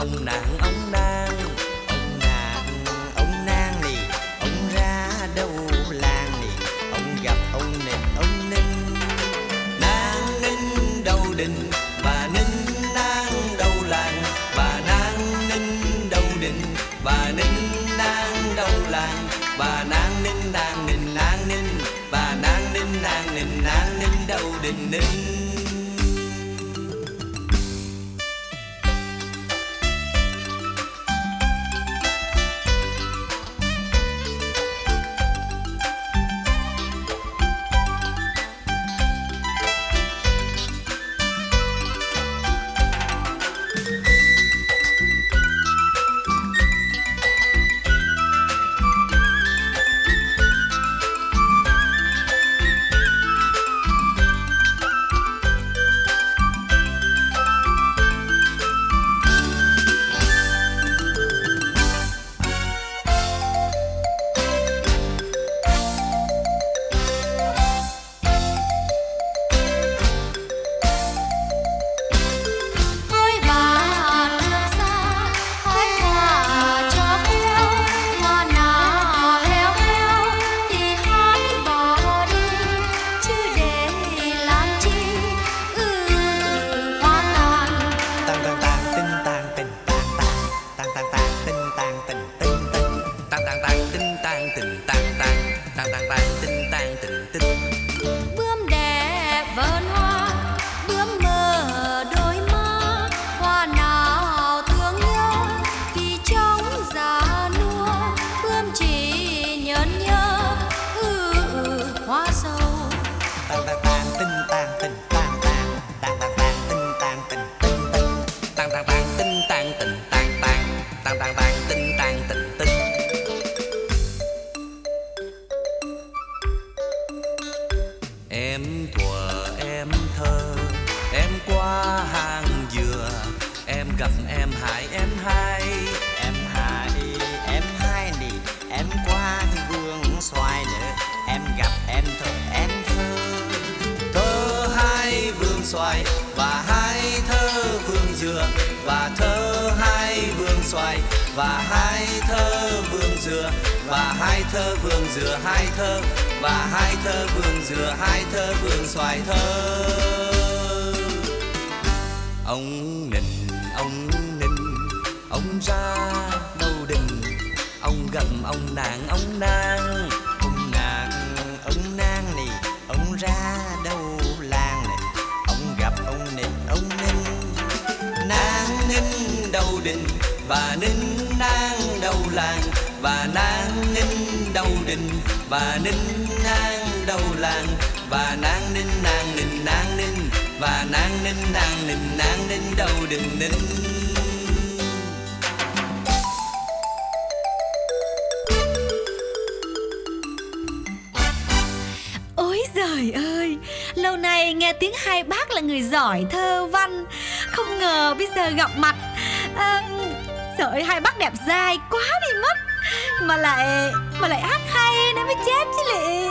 ông nàng ông nang, ông nàng ông nang nì, ông ra đâu làng nì, ông gặp ông ninh nang ninh đâu đình, bà ninh nang đâu làng, bà nang ninh đâu đình, bà ninh nang đâu làng, bà nang ninh nang ninh nang ninh, bà nang ninh nang ninh nang ninh đâu đình ninh. Bướm đẹp vờn hoa, bướm mơ đôi má, hoa nào thương nhớ thì trong già nua, bướm chỉ nhớ hoa sầu. Em thuở em thơ, em qua hàng dừa, em gặp em hai nì, em qua vườn xoài nữa, em gặp em thơ hai vườn xoài và hai thơ vườn dừa, và thơ hai vườn xoài và hai thơ vườn dừa, và hai thơ vườn dừa hai thơ, và hai thơ vườn dừa hai thơ vườn xoài thơ. Ông nịnh ông ra đâu đình, ông gặp ông nàng ông nang nì, ông ra đâu làng nè, ông gặp ông ninh nang ninh đâu đình, bà ninh nang đâu làng, bà nang ninh đâu đình, bà ninh nang đâu làng, bà nang ninh nang ninh nang ninh, bà nang ninh nang ninh nang ninh đâu đình ninh. Ôi giời ơi, lâu nay nghe tiếng hai bác là người giỏi thơ văn, không ngờ bây giờ gặp mặt. Trời ơi, hai bác đẹp dai quá đi mất, mà lại hát hay nữa mới chết chứ lị.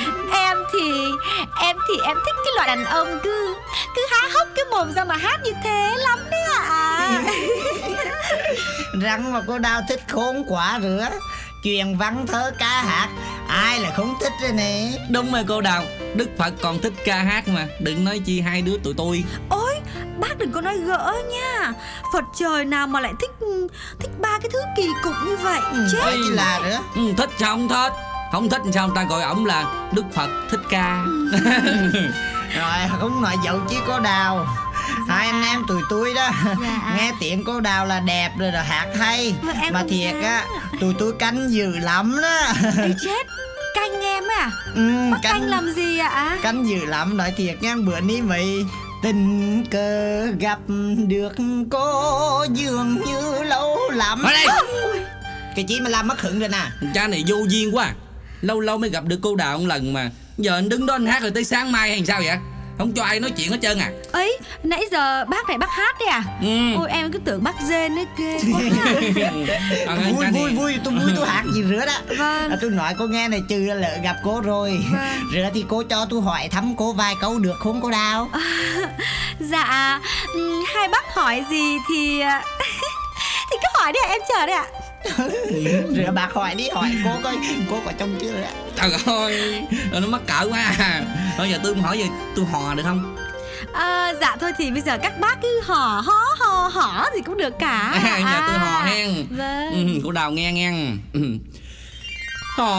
Em thích cái loại đàn ông cứ há hốc cái mồm ra mà hát như thế lắm đấy ạ. Răng mà cô Đào thích khốn quá rửa. Chuyện văn thơ ca hát ai là không thích rồi nè. Đúng rồi cô Đào, Đức Phật còn thích ca hát mà, đừng nói chi hai đứa tụi tôi. Ôi, bác đừng có nói gỡ nha. Phật trời nào mà lại thích ba cái thứ kỳ cục như vậy. Chết là nữa. Thích sao không thích? Không thích sao người ta gọi ổng là Đức Phật thích ca. Rồi không nói dậu chứ cô Đào. Hai anh em tụi tôi đó nghe tiếng cô Đào là đẹp rồi hát hay. Mà thiệt á, tụi tôi canh dữ lắm đó. Chết, canh em à? Bác canh làm gì ạ? Canh dữ lắm, nói thiệt nha. Bữa ní vậy tình cờ gặp được cô dường như lâu lắm. Ở đây. Cái chí mà làm mất hứng rồi nè. Cha này vô duyên quá. Lâu mới gặp được cô Đào một lần mà giờ anh đứng đó anh hát rồi tới sáng mai hay sao vậy? Không cho ai nói chuyện hết trơn à? Ấy, nãy giờ bác này bác hát đấy à? Ôi em cứ tưởng bác rên ấy, ghê quá. Vui, tôi hát gì rửa đó. Vâng. Tôi nói cô nghe này, trừ lỡ gặp cô rồi. Rửa thì cô cho tôi hỏi thăm cô vài câu được không cô Đào? Dạ, hai bác hỏi gì thì cứ hỏi đi ạ, em chờ đây ạ. Rửa bạc hỏi đi, hỏi cô coi cô có chồng chưa đấy. Trời ơi, nó mắc cỡ quá à. Thôi giờ tôi hỏi, giờ tôi hò được không? Dạ thôi thì bây giờ các bác cứ hò gì cũng được cả. Nhà tôi hò hen. Vâng. Cô Đào nghe nghe. Hò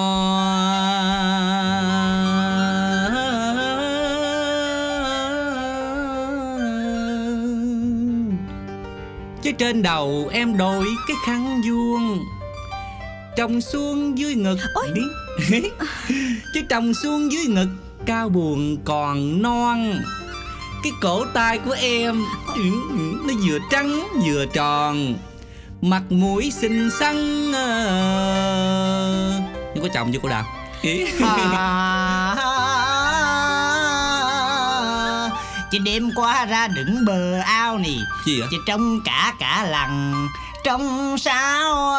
chứ trên đầu em đội cái khăn vuông, trồng xuống dưới ngực. Chứ trồng xuống dưới ngực cao buồn còn non. Cái cổ tay của em nó vừa trắng vừa tròn, mặt mũi xinh xắn. Nhưng có chồng chưa cô Đào? Chị đêm qua ra đứng bờ ao nè. Gì vậy? Chị trông cả lằng, trông sao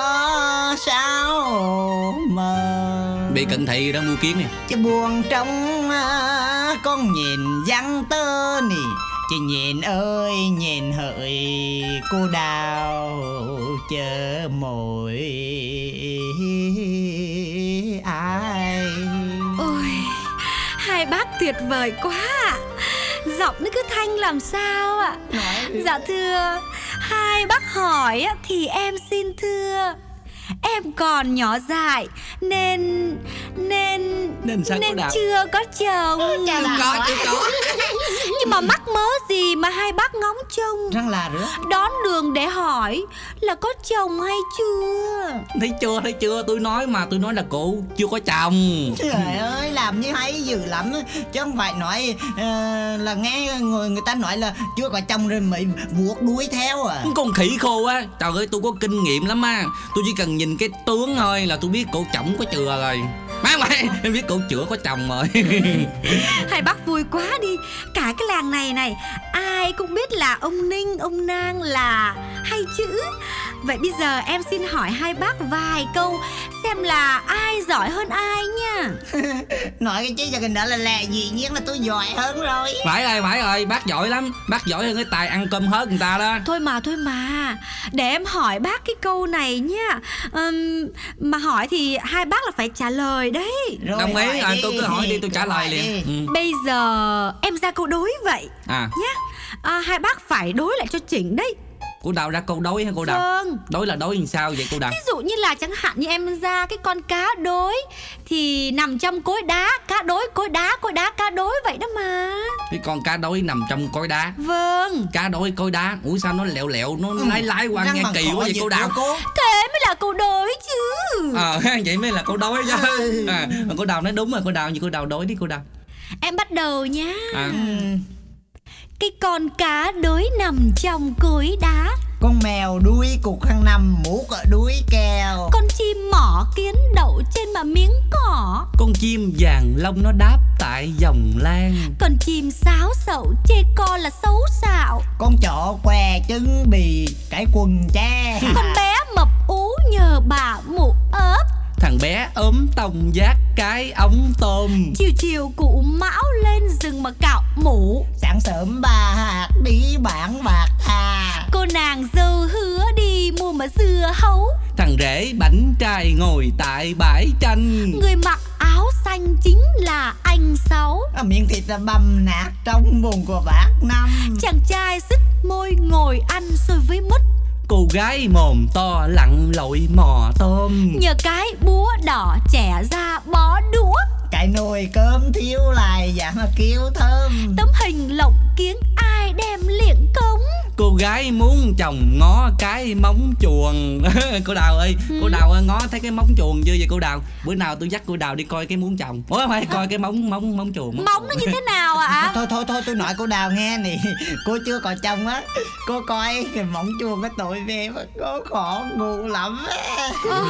mờ. Bị cận thị đó mua kiến nè. Chị buồn trông con nhìn vắng tơ nè. Chị nhìn ơi nhìn hỡi cô Đào chờ mồi ai. Ôi, hai bác tuyệt vời quá ạ. Giọng nó cứ thanh làm sao ạ. Dạ thưa, hai bác hỏi thì em xin thưa, em còn nhỏ dại nên sao cô Đào? chưa có chồng. Chưa có. Nhưng mà mắc mớ gì mà hai bác ngóng trông Răng là rửa. đón đường để hỏi là có chồng hay chưa. Thấy chưa, tôi nói là cô chưa có chồng. Trời ơi, làm như hay dữ lắm. Chứ không phải nói là nghe người ta nói là chưa có chồng rồi mới vuốt đuôi theo à. Con khỉ khô á. Trời ơi, tôi có kinh nghiệm lắm á. Tôi chỉ cần nhìn cái tướng thôi là tôi biết cổ chồng có chừa rồi. Má mày, em biết cổ chữa có chồng rồi. Hai bác vui quá đi. Cả cái làng này ai cũng biết là ông Ninh, ông Nang là hay chữ. Vậy bây giờ em xin hỏi hai bác vài câu xem là ai giỏi hơn ai nha. Nói cái chứ giờ đó là lẹ, dĩ nhiên là tôi giỏi hơn rồi. Phải rồi, bác giỏi lắm. Bác giỏi hơn cái tài ăn cơm hớt người ta đó. Thôi mà để em hỏi bác cái câu này nha. Mà hỏi thì hai bác là phải trả lời đấy. Rồi, đồng ý, tôi cứ hỏi đi, tôi trả lời hỏi liền. Bây giờ em ra câu đối vậy nhá. Hai bác phải đối lại cho chỉnh đấy. Cô Đào ra câu đối hả cô Đào? Vâng. Đối là đối làm sao vậy cô Đào? Ví dụ như là chẳng hạn như em ra cái con cá đối thì nằm trong cối đá, cá đối cối đá cá đối vậy đó mà. Cái con cá đối nằm trong cối đá. Vâng. Cá đối cối đá. Ủa sao nó lẹo nó lái qua nghe kỳ quá vậy cô Đào? Thế mới là câu đối chứ. Vậy mới là câu đối chứ. Cô Đào nói đúng rồi cô Đào, như cô Đào đối đi cô Đào. Em bắt đầu nhá. Cái con cá đối nằm trong cối đá. Con mèo đuôi cục khăn nằm mút ở đuôi kèo. Con chim mỏ kiến đậu trên mà miếng cỏ. Con chim vàng lông nó đáp tại dòng lan. Con chim sáo sậu chê con là xấu xạo. Con chó què chân bì cái quần tre. Con bé mập ú nhờ bà mụ ớt. Thằng bé ốm tông giác cái ống tôm. Chiều cụ mão lên rừng mà cạo mủ. Sáng sớm bà hạt đi bán bạc hà. Cô nàng dâu hứa đi mua mà dưa hấu. Thằng rể bánh trai ngồi tại bãi tranh. Người mặc áo xanh chính là anh Sáu. Miếng thịt là bầm nát trong bụng của bác Năm. Chàng trai xích môi ngồi ăn xôi với mứt. Cô gái mồm to lặn lội mò tôm. Nhờ cái búa đỏ chẻ ra bó đũa. Cái nồi cơm thiếu lại dạng là kêu thơm. Tấm hình lộng kiếng ai đem liệng cống. Cô gái muốn chồng ngó cái móng chuồng. Cô Đào ơi, cô Đào ơi, ngó thấy cái móng chuồng chưa vậy cô Đào? Bữa nào tôi dắt cô Đào đi coi cái muốn chồng. Ủa phải coi cái móng chuồng. Móng nó như thế nào ạ? Thôi tôi nói cô Đào nghe nè. Cô chưa có chồng á, cô coi cái móng chuồng cái tội về mà cô khó ngủ lắm á.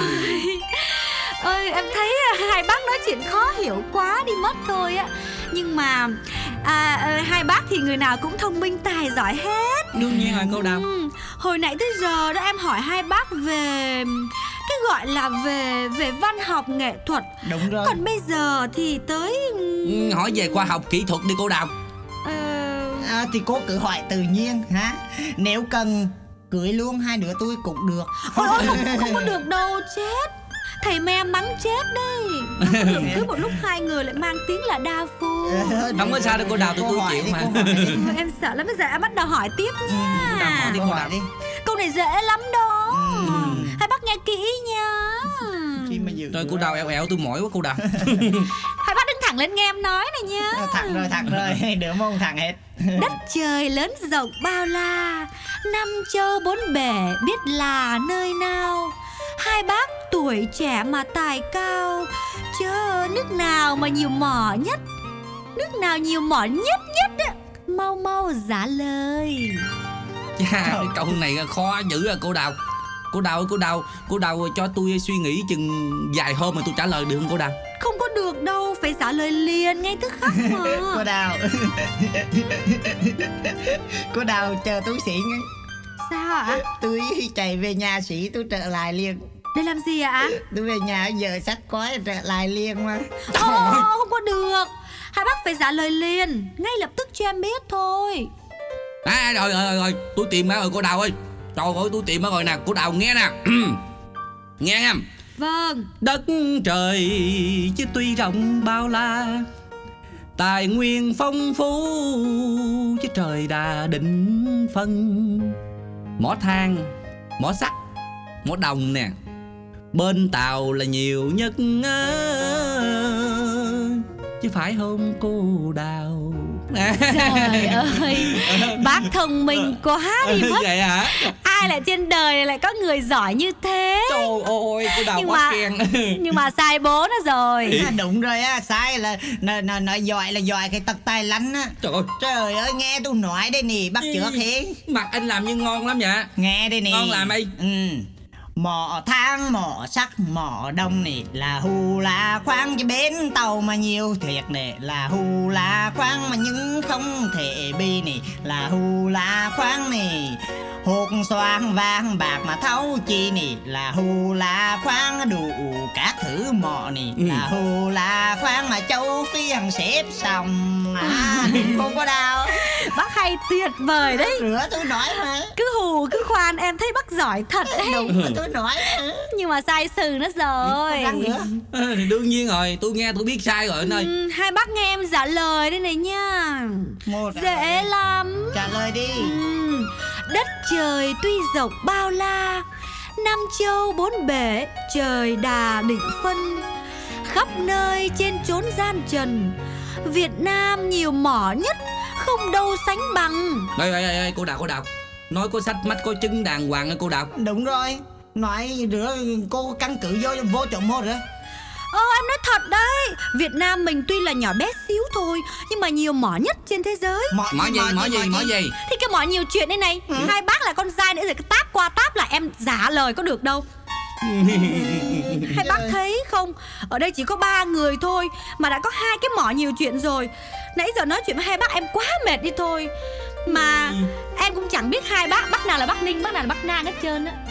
Ơi em thấy hai bác nói chuyện khó hiểu quá đi mất thôi á. Nhưng mà hai bác thì người nào cũng thông minh tài giỏi hết. Đương nhiên là cô Đào. Hồi nãy tới giờ đó em hỏi hai bác về cái gọi là về văn học nghệ thuật. Đúng rồi. Còn bây giờ thì tới hỏi về khoa học kỹ thuật đi cô Đào. Thì cô cứ hỏi tự nhiên ha. Nếu cần cưới luôn hai đứa tôi cũng được. Ôi không có được đâu, chết. Thầy me mắng chết đấy. Không có được cứ một lúc hai người lại mang tiếng là đa phu. Không có sao đâu cô Đào, tôi chịu mà. Em sợ lắm, bây giờ em bắt đầu hỏi tiếp nha. Hỏi đi cô Đào. Câu này dễ lắm đó. Hai bác nghe kỹ nha. Rồi cô Đào ẻo tôi mỏi quá cô Đào. Hai bác đứng thẳng lên nghe em nói này nha. Thẳng rồi, đứa mông thẳng hết. Đất trời lớn rộng bao la, năm châu bốn bể biết là nơi nào. Hai bác tuổi trẻ mà tài cao, chớ nước nào mà nhiều mỏ nhất. Nước nào nhiều mỏ nhất á, mau mau trả lời. Chà, câu này khó dữ à cô Đào. Cô Đào cho tôi suy nghĩ chừng vài hôm mà tôi trả lời được không cô Đào? Không có được đâu, phải trả lời liền ngay tức khắc mà. Cô Đào chờ tôi xỉn. Sao ạ? Tôi chạy về nhà xỉ tôi trở lại liền. Để làm gì ạ? Tôi về nhà giờ sách quái trở lại liền mà. Không có được. Hai bác phải trả lời liền, ngay lập tức cho em biết thôi. Rồi, tôi tìm ra rồi cô Đào ơi. Trời ơi, tôi tìm ra rồi nè, cô Đào nghe nè. Nghe nha. Vâng. Đất trời chứ tuy rộng bao la, tài nguyên phong phú chứ trời đã định phân. Mỏ than, mỏ sắt, mỏ đồng nè, bên Tàu là nhiều nhất chứ phải không cô Đào? Trời ơi, bác thông minh quá đi mất. Vậy hả? Ai lại trên đời này lại có người giỏi như thế? Trời ơi, cô Đào quá khen. Nhưng mà sai bố nó rồi. Đúng rồi á, sai là giỏi cái tật tài lanh á. Trời ơi, nghe tôi nói đây nè, bắt chước thế. Mặt anh làm như ngon lắm vậy. Nghe đây nè. Ngon làm đi. Mỏ than, mỏ sắt, mỏ đồng nè là hù là khoáng, chứ bến Tàu mà nhiều thiệt nè là hù là khoáng, mà nhưng không thể bi nè là hù là khoáng nè. Hột xoàn vàng bạc mà thấu chi nè là hù là khoáng, đủ các thứ mỏ nè là hù là khoáng, mà châu Phi hằng xếp xong. Không có đâu. Bác hay tuyệt vời đấy. Rửa tôi nói mà. Cứ hù cứ khoan, em thấy bác giỏi thật đấy. Đúng rồi, tôi nói mà. Nhưng mà sai sự nó rồi. Đương nhiên rồi, tôi nghe tôi biết sai rồi anh ơi. Hai bác nghe em trả lời đây này nha. Dễ lắm. Trả lời đi. Đất trời tuy rộng bao la, năm châu bốn bể trời đà định phân. Khắp nơi trên chốn gian trần, Việt Nam nhiều mỏ nhất, không đâu sánh bằng. Ê, cô Đào, nói có sách mách có chứng đàng hoàng á cô Đào. Đúng rồi, nói rửa cô căn cứ vô chỗ một rồi. Em nói thật đấy, Việt Nam mình tuy là nhỏ bé xíu thôi, nhưng mà nhiều mỏ nhất trên thế giới. Mỏ gì? Thì cái mỏ nhiều chuyện đây này. Hai bác là con trai nữa rồi, cái táp qua táp là em giả lời có được đâu. Hai bác thấy không, ở đây chỉ có 3 người thôi mà đã có 2 cái mỏ nhiều chuyện rồi. Nãy giờ nói chuyện với hai bác em quá mệt đi thôi. Mà em cũng chẳng biết hai bác nào là bác Ninh, bác nào là bác Nang hết trơn á.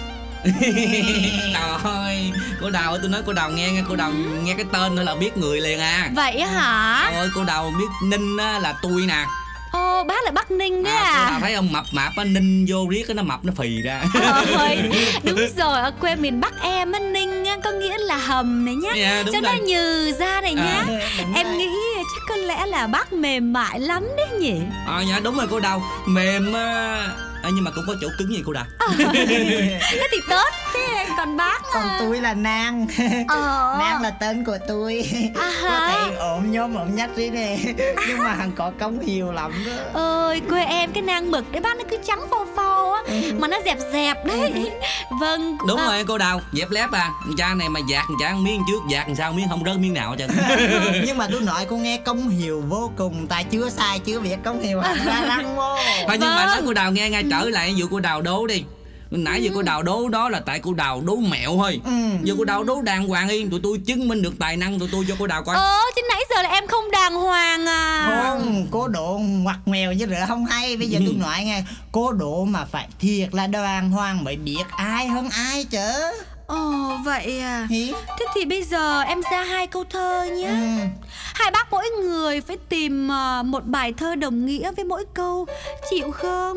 Trời ơi, cô Đào, tôi nói cô Đào nghe cô Đào nghe cái tên nữa là biết người liền à. Vậy hả? Trời ơi, cô Đào biết Ninh á là tôi nè. Ồ, bác là bác Ninh đấy à? Cô Đào thấy ông mập mạp á, Ninh vô riết nó mập nó phì ra. Đúng rồi, ở quê miền Bắc em á, Ninh có nghĩa là hầm này nhá, cho nó nhừ ra này nhá. Em nghĩ chắc có lẽ là bác mềm mại lắm đấy nhỉ. Dạ đúng rồi cô Đào, mềm nhưng mà cũng có chỗ cứng gì cô Đào. Thế thì tốt. Thế còn bác còn tôi là Nang. Nang là tên của tôi. Có thể ổn nhóm ổn nhất đi nè, nhưng mà hằng có công nhiều lắm đó. Ơi, quê em cái nang mực đấy bác, nó cứ trắng phau phau á, mà nó dẹp dẹp đấy. Vâng. Đúng rồi cô Đào, dẹp lép à. Cha này mà dạt chả miếng trước, dạt sao miếng không rớt miếng nào hết trơn. Nhưng mà tôi nói cô nghe công hiệu vô cùng, tại chưa sai chưa biết công hiệu ra răng vô. Thôi nhưng mà nói cô Đào nghe ngay, trở lại vụ cô Đào đố đi. Nãy giờ cô Đào đố đó là tại cô Đào đố mẹo thôi. Giờ cô Đào đố đàng hoàng đi, tụi tôi chứng minh được tài năng tụi tôi cho cô Đào coi. Chứ nãy giờ là em không đàng hoàng à. Không, cô độ ngoặt mèo chứ rửa không hay. Bây giờ tôi nói nghe, cô độ mà phải thiệt là đàng hoàng mới biết ai hơn ai chứ. Ồ vậy à. Hí. Thế thì bây giờ em ra 2 câu thơ nhé. Hai bác mỗi người phải tìm một bài thơ đồng nghĩa với mỗi câu. Chịu không?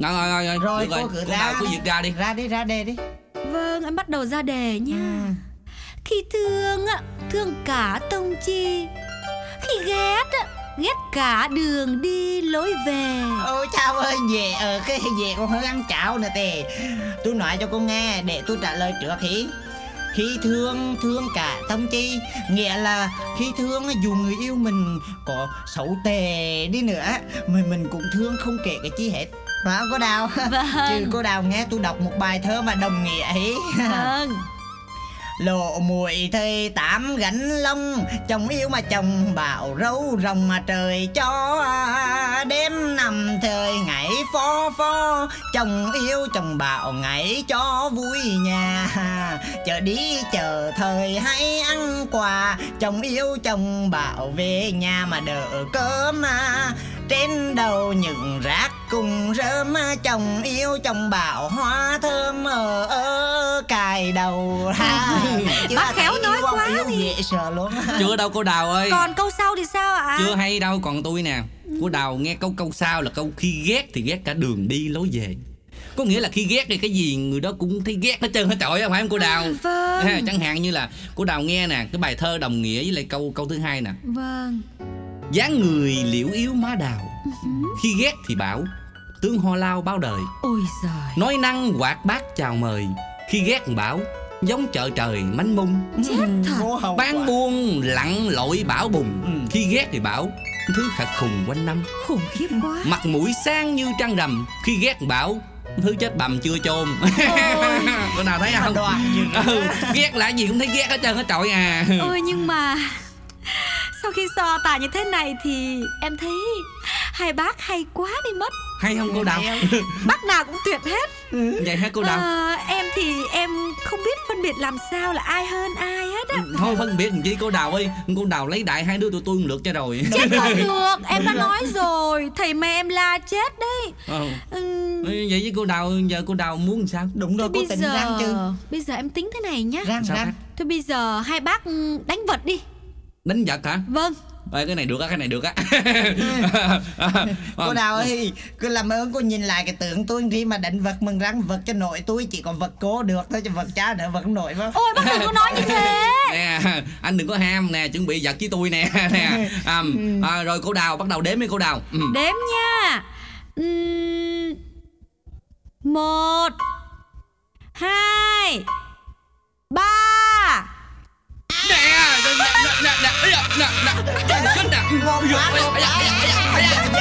Rồi được cô cứ cô ra Đào cứ việc ra đi. Ra đề đi. Vâng, em bắt đầu ra đề nha. Khi thương thương cả tông chi, khi ghét ghét cả đường đi lối về. Ôi chao ơi, về cái về con hơi ăn chảo nè tề. Tôi nói cho cô nghe để tôi trả lời trước hí. Khi thương thương cả tông chi, nghĩa là khi thương dù người yêu mình có xấu tệ đi nữa, mình cũng thương không kể cái chi hết. Phải không cô Đào? Vâng. Chứ cô Đào nghe tôi đọc một bài thơ mà đồng nghĩa hí. Vâng. Lộ muội thời 8 gánh lông, chồng yêu mà chồng bảo râu rồng mà trời cho. Đêm nằm thời ngày phó phó, chồng yêu chồng bảo ngày cho vui nhà. Chợ đi chợ thời hay ăn quà, chồng yêu chồng bảo về nhà mà đỡ cơm. Trên đầu những rác cùng rơm, chồng yêu chồng bảo hoa thơm ở cài đầu. Bác khéo nói quá đi. Dễ sợ luôn. Chưa đâu cô Đào ơi. Còn câu sau thì sao ạ? Chưa hay đâu, còn tôi nè. Cô Đào nghe câu sau là câu khi ghét thì ghét cả đường đi lối về. Có nghĩa là khi ghét thì cái gì người đó cũng thấy ghét hết trơn hết trọi, không phải không cô Đào? Vâng. Chẳng hạn như là cô Đào nghe nè, cái bài thơ đồng nghĩa với lại câu thứ hai nè. Vâng. Dáng người liễu yếu má Đào, khi ghét thì bảo tướng ho lao bao đời. Ôi giời. Nói năng hoạt bát chào mời, khi ghét bảo giống chợ trời manh mung. Chết thật. Bán buôn lặn lội bão bùng, khi ghét thì bảo thứ khật khùng quanh năm. Khủng khiếp quá. Mặt mũi sáng như trăng rằm, khi ghét bảo thứ chết bầm chưa chôn. Cô nào thấy không? Ghét là gì cũng thấy ghét hết trơn hết trọi à. Ôi nhưng mà sau khi so tài như thế này thì em thấy hai bác hay quá đi mất. Hay không cô Đào? Bác nào cũng tuyệt hết. Vậy hả cô Đào? Em thì em không biết phân biệt làm sao là ai hơn ai hết á. Thôi phân biệt làm chi cô Đào ơi. Cô Đào lấy đại hai đứa tụi tôi một lượt cho rồi. Chết không được, em đã nói rồi. Thầy mẹ em la chết đấy. Vậy với cô Đào, giờ cô Đào muốn sao? Đúng rồi, cô tỉnh răng chứ. Bây giờ em tính thế này nhá. Răng. Thôi bây giờ hai bác đánh vật đi. Đánh vật hả? Vâng. Cái này được á, cái này được á. Cô Đào ơi, cứ làm ơn cô nhìn lại cái tượng tôi đi mà đánh vật mừng răng, vật cho nội tôi chỉ còn vật cố được thôi, cho vật cha đỡ vật nội phải. Ôi bác đừng có nói như thế. Nè, anh đừng có ham nè, chuẩn bị vật với tôi nè. Rồi cô Đào bắt đầu đếm đi cô Đào. Đếm nha. 1 2 3. Nè,